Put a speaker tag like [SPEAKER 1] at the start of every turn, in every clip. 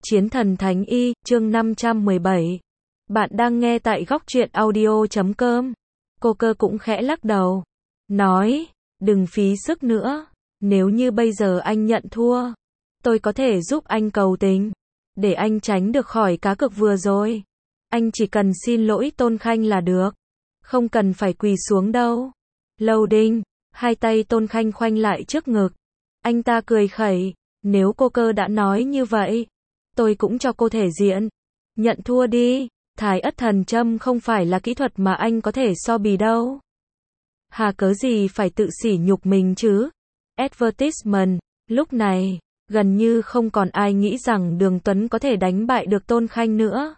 [SPEAKER 1] Chiến thần thánh y, chương 517. Bạn đang nghe tại góc truyện audio.com. Cô cơ cũng khẽ lắc đầu. Nói, đừng phí sức nữa. Nếu như bây giờ anh nhận thua, tôi có thể giúp anh cầu tình. Để anh tránh được khỏi cá cược vừa rồi. Anh chỉ cần xin lỗi Tôn Khanh là được. Không cần phải quỳ xuống đâu. Loading, hai tay Tôn Khanh khoanh lại trước ngực. Anh ta cười khẩy. Nếu cô cơ đã nói như vậy, tôi cũng cho cô thể diện. Nhận thua đi. Thái ất thần châm không phải là kỹ thuật mà anh có thể so bì đâu. Hà cớ gì phải tự sỉ nhục mình chứ? Advertisement. Lúc này, gần như không còn ai nghĩ rằng Đường Tuấn có thể đánh bại được Tôn Khanh nữa.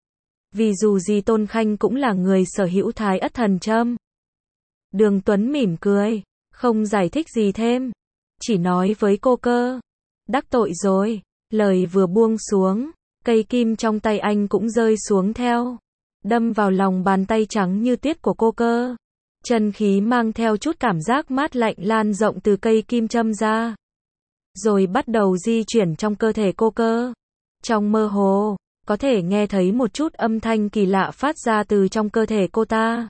[SPEAKER 1] Vì dù gì Tôn Khanh cũng là người sở hữu Thái ất thần châm. Đường Tuấn mỉm cười, không giải thích gì thêm. Chỉ nói với cô cơ. Đắc tội rồi. Lời vừa buông xuống, cây kim trong tay anh cũng rơi xuống theo. Đâm vào lòng bàn tay trắng như tuyết của cô cơ. Chân khí mang theo chút cảm giác mát lạnh lan rộng từ cây kim châm ra. Rồi bắt đầu di chuyển trong cơ thể cô cơ. Trong mơ hồ, có thể nghe thấy một chút âm thanh kỳ lạ phát ra từ trong cơ thể cô ta.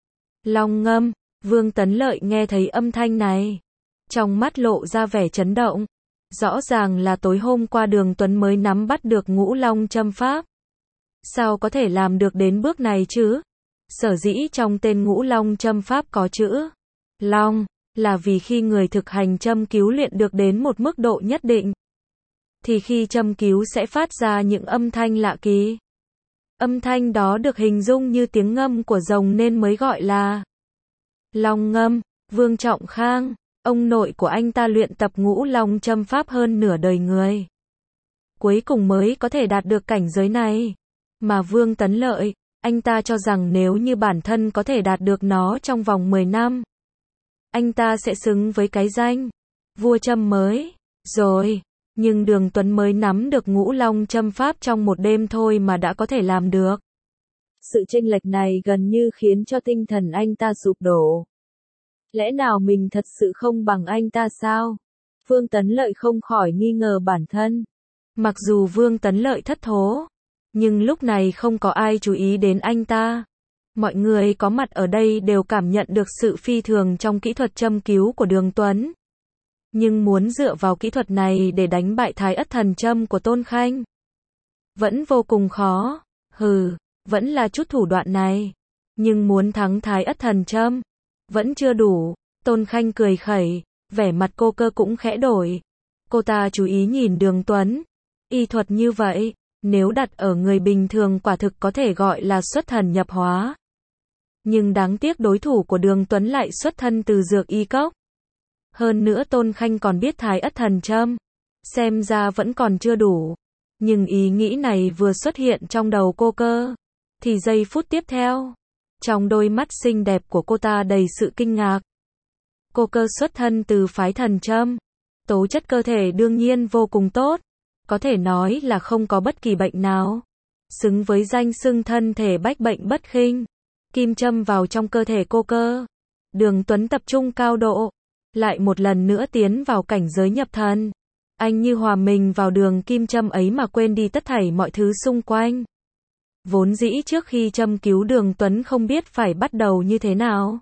[SPEAKER 1] Long ngâm, Vương Tấn Lợi nghe thấy âm thanh này. Trong mắt lộ ra vẻ chấn động. Rõ ràng là tối hôm qua Đường Tuấn mới nắm bắt được Ngũ Long châm pháp. Sao có thể làm được đến bước này chứ? Sở dĩ trong tên Ngũ Long châm pháp có chữ Long, là vì khi người thực hành châm cứu luyện được đến một mức độ nhất định, thì khi châm cứu sẽ phát ra những âm thanh lạ kỳ. Âm thanh đó được hình dung như tiếng ngâm của rồng nên mới gọi là Long ngâm. Vương Trọng Khang, ông nội của anh ta luyện tập Ngũ Long châm pháp hơn nửa đời người. Cuối cùng mới có thể đạt được cảnh giới này. Mà Vương Tấn Lợi, anh ta cho rằng nếu như bản thân có thể đạt được nó trong vòng 10 năm, anh ta sẽ xứng với cái danh vua châm mới. Rồi, nhưng Đường Tuấn mới nắm được Ngũ Long châm pháp trong một đêm thôi mà đã có thể làm được. Sự chênh lệch này gần như khiến cho tinh thần anh ta sụp đổ. Lẽ nào mình thật sự không bằng anh ta sao? Vương Tấn Lợi không khỏi nghi ngờ bản thân. Mặc dù Vương Tấn Lợi thất thố, nhưng lúc này không có ai chú ý đến anh ta. Mọi người có mặt ở đây đều cảm nhận được sự phi thường trong kỹ thuật châm cứu của Đường Tuấn. Nhưng muốn dựa vào kỹ thuật này để đánh bại Thái ất thần châm của Tôn Khanh, vẫn vô cùng khó. Vẫn là chút thủ đoạn này. Nhưng muốn thắng Thái ất thần châm, vẫn chưa đủ. Tôn Khanh cười khẩy, vẻ mặt cô cơ cũng khẽ đổi. Cô ta chú ý nhìn Đường Tuấn. Y thuật như vậy, nếu đặt ở người bình thường quả thực có thể gọi là xuất thần nhập hóa. Nhưng đáng tiếc đối thủ của Đường Tuấn lại xuất thân từ dược y cốc. Hơn nữa Tôn Khanh còn biết Thái ất thần châm. Xem ra vẫn còn chưa đủ. Nhưng ý nghĩ này vừa xuất hiện trong đầu cô cơ, thì giây phút tiếp theo, trong đôi mắt xinh đẹp của cô ta đầy sự kinh ngạc. Cô cơ xuất thân từ phái thần châm. Tố chất cơ thể đương nhiên vô cùng tốt. Có thể nói là không có bất kỳ bệnh nào. Xứng với danh xưng thân thể bách bệnh bất khinh. Kim châm vào trong cơ thể cô cơ. Đường Tuấn tập trung cao độ. Lại một lần nữa tiến vào cảnh giới nhập thần. Anh như hòa mình vào đường kim châm ấy mà quên đi tất thảy mọi thứ xung quanh. Vốn dĩ trước khi châm cứu Đường Tuấn không biết phải bắt đầu như thế nào.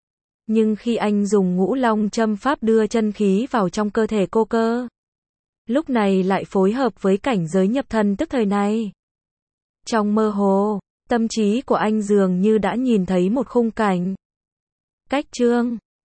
[SPEAKER 1] Nhưng khi anh dùng Ngũ Long châm pháp đưa chân khí vào trong cơ thể cô cơ, lúc này lại phối hợp với cảnh giới nhập thần tức thời này. Trong mơ hồ, tâm trí của anh dường như đã nhìn thấy một khung cảnh. Cách chương